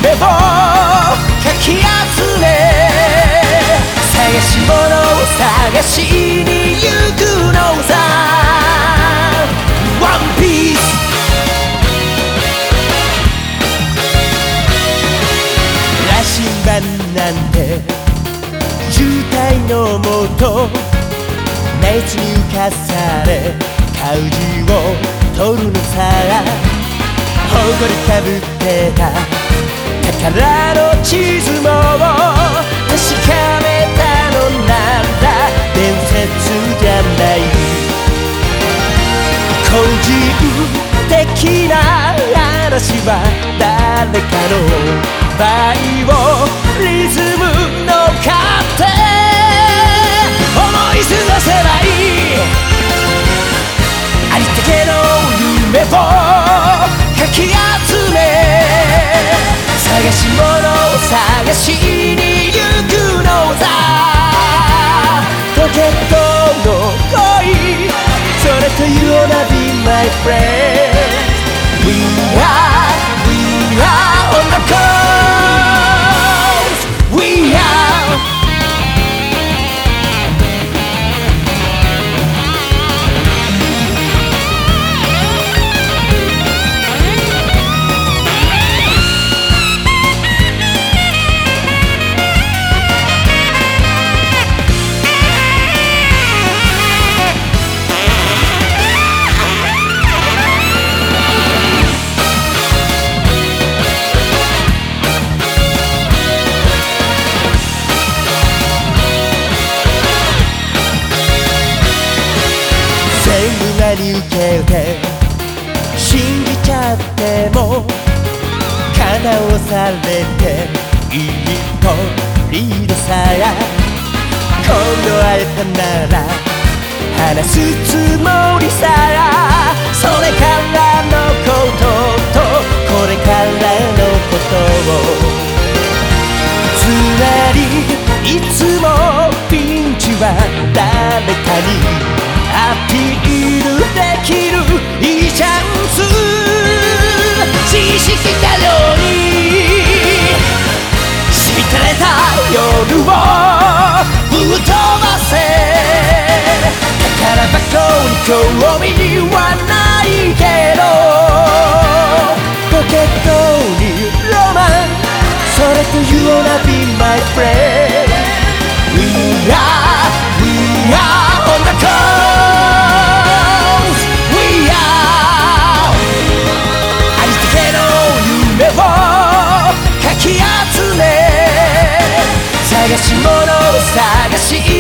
夢をかき集め、探し物を探しに行くのさ。ワンピース羅針盤なんて渋滞のもと、熱に浮かされ舵を取るのさ。誇りかぶってた宝の地図も確かめたのなんだ。伝説じゃない個人的な話は誰かのバイオリズムの勝手、思い過ごせばいいありったけの夢をかき集め、探し物を探しに行くのさ。ポケットの恋、それというなBe my friend。 We are on the coast。 We are真に受けて信じちゃっても叶わされて一歩リードさ。今度会えたなら話すつもりさ。それからのこととこれからのことを、つまりいつもピンチは誰かにアピールできるいいチャンス。知識たようにしみたれた夜をぶっ飛ばせ。宝箱に興味はないけどポケットにロマン、それというなら Be my friend。 We are on the coast。 We are ありったけの夢をかき集め、探し物を探し